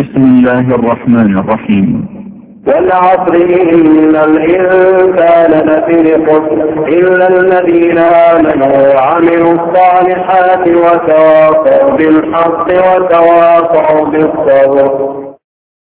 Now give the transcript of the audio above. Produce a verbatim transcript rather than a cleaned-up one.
بسم الله الرحمن الرحيم. والعصر إن الإنسان لفي خسر إلا الذين آمنوا وعملوا الصالحات وتواصوا بالحق وتواصوا بالصبر.